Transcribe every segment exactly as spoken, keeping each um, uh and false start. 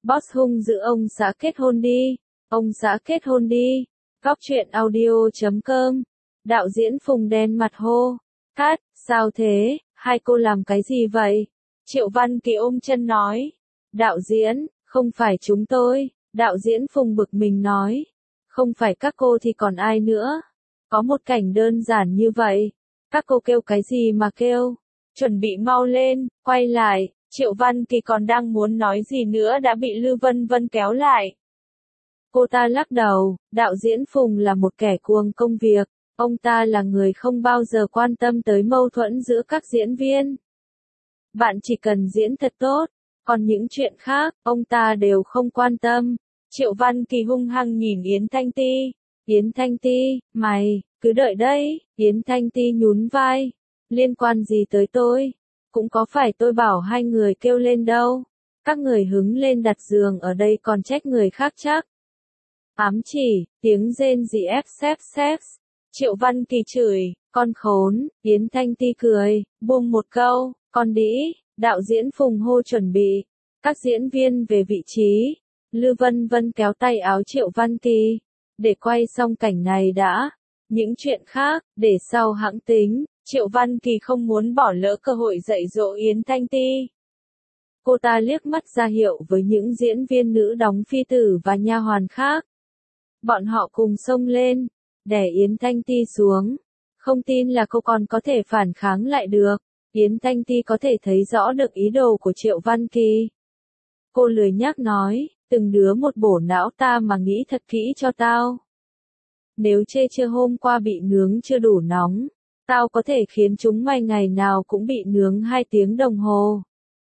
Boss hung dữ ông xã kết hôn đi. Ông xã kết hôn đi. Góc truyện audio chấm com. Đạo diễn Phùng đen mặt hô. Cát, sao thế, hai cô làm cái gì vậy? Triệu Văn Kỳ ôm chân nói. Đạo diễn, không phải chúng tôi. Đạo diễn Phùng bực mình nói. Không phải các cô thì còn ai nữa? Có một cảnh đơn giản như vậy. Các cô kêu cái gì mà kêu? Chuẩn bị mau lên, quay lại. Triệu Văn Kỳ còn đang muốn nói gì nữa đã bị Lư Vân Vân kéo lại. Cô ta lắc đầu, đạo diễn Phùng là một kẻ cuồng công việc. Ông ta là người không bao giờ quan tâm tới mâu thuẫn giữa các diễn viên. Bạn chỉ cần diễn thật tốt, còn những chuyện khác, ông ta đều không quan tâm. Triệu Văn Kỳ hung hăng nhìn Yến Thanh Ti. Yến Thanh Ti, mày, cứ đợi đấy. Yến Thanh Ti nhún vai. Liên quan gì tới tôi? Cũng có phải tôi bảo hai người kêu lên đâu. Các người hứng lên đặt giường ở đây còn trách người khác chắc. Ám chỉ, tiếng rên rỉ ép xếp xếp. Triệu Văn Kỳ chửi, con khốn. Yến Thanh Ti cười, buông một câu, con đĩ. Đạo diễn Phùng hô chuẩn bị. Các diễn viên về vị trí. Lư Vân Vân kéo tay áo Triệu Văn Kỳ. Để quay xong cảnh này đã. Những chuyện khác, để sau hãng tính. Triệu Văn Kỳ không muốn bỏ lỡ cơ hội dạy dỗ Yến Thanh Ti. Cô ta liếc mắt ra hiệu với những diễn viên nữ đóng phi tử và nha hoàn khác. Bọn họ cùng xông lên, đè Yến Thanh Ti xuống. Không tin là cô còn có thể phản kháng lại được. Yến Thanh Ti có thể thấy rõ được ý đồ của Triệu Văn Kỳ. Cô lười nhác nói, từng đứa một bổ não ta mà nghĩ thật kỹ cho tao. Nếu chê chưa hôm qua bị nướng chưa đủ nóng, tao có thể khiến chúng mày ngày nào cũng bị nướng hai tiếng đồng hồ.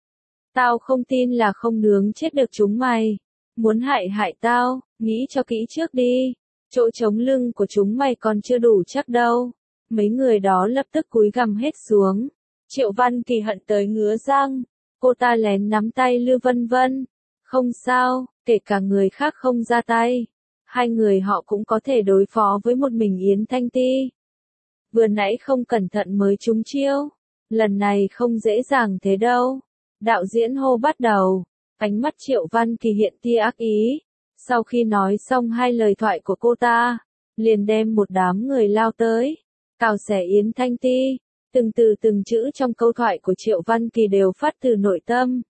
Tao không tin là không nướng chết được chúng mày. Muốn hại hại tao, nghĩ cho kỹ trước đi. Chỗ chống lưng của chúng mày còn chưa đủ chắc đâu. Mấy người đó lập tức cúi gằm hết xuống. Triệu Văn Kỳ hận tới ngứa răng. Cô ta lén nắm tay Lư Vân Vân. Không sao, kể cả người khác không ra tay. Hai người họ cũng có thể đối phó với một mình Yến Thanh Ti. Vừa nãy không cẩn thận mới trúng chiêu. Lần này không dễ dàng thế đâu. Đạo diễn hô bắt đầu. Ánh mắt Triệu Văn Kỳ hiện tia ác ý. Sau khi nói xong hai lời thoại của cô ta, liền đem một đám người lao tới. Cào xẻ Yến Thanh Ti. Từng từ từng chữ trong câu thoại của Triệu Văn Kỳ đều phát từ nội tâm.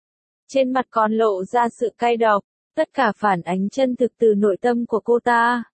Trên mặt còn lộ ra sự cay độc. Tất cả phản ánh chân thực từ nội tâm của cô ta.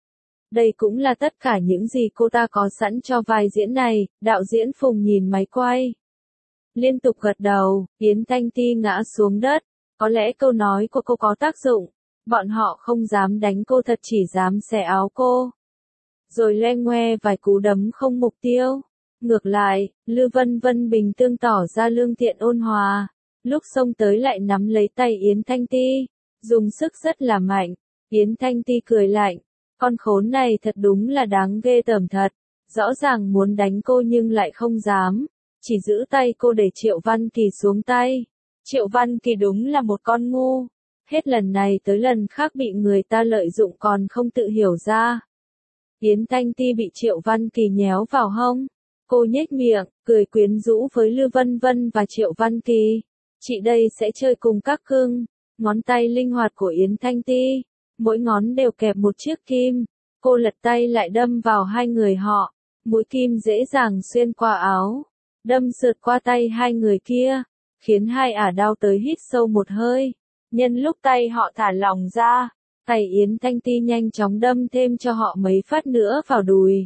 Đây cũng là tất cả những gì cô ta có sẵn cho vai diễn này. Đạo diễn Phùng nhìn máy quay. Liên tục gật đầu, Yến Thanh Ti ngã xuống đất. Có lẽ câu nói của cô có tác dụng. Bọn họ không dám đánh cô thật chỉ dám xẻ áo cô. Rồi loe ngoe vài cú đấm không mục tiêu. Ngược lại, Lư Vân Vân bình tương tỏ ra lương thiện ôn hòa. Lúc xông tới lại nắm lấy tay Yến Thanh Ti. Dùng sức rất là mạnh. Yến Thanh Ti cười lạnh. Con khốn này thật đúng là đáng ghê tởm thật. Rõ ràng muốn đánh cô nhưng lại không dám. Chỉ giữ tay cô để Triệu Văn Kỳ xuống tay. Triệu Văn Kỳ đúng là một con ngu. Hết lần này tới lần khác bị người ta lợi dụng còn không tự hiểu ra. Yến Thanh Ti bị Triệu Văn Kỳ nhéo vào hông. Cô nhếch miệng, cười quyến rũ với Lư Vân Vân và Triệu Văn Kỳ. Chị đây sẽ chơi cùng các cưng. Ngón tay linh hoạt của Yến Thanh Ti. Mỗi ngón đều kẹp một chiếc kim. Cô lật tay lại đâm vào hai người họ. Mũi kim dễ dàng xuyên qua áo. Đâm sượt qua tay hai người kia. Khiến hai ả đau tới hít sâu một hơi. Nhân lúc tay họ thả lỏng ra. Tay Yến Thanh Ti nhanh chóng đâm thêm cho họ mấy phát nữa vào đùi.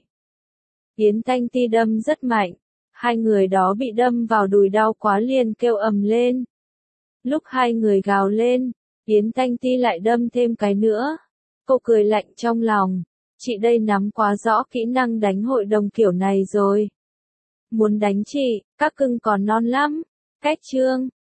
Yến Thanh Ti đâm rất mạnh. Hai người đó bị đâm vào đùi đau quá liền kêu ầm lên. Lúc hai người gào lên, Yến Thanh Ti lại đâm thêm cái nữa. Cô cười lạnh trong lòng. Chị đây nắm quá rõ kỹ năng đánh hội đồng kiểu này rồi. Muốn đánh chị, các cưng còn non lắm. Cách chương.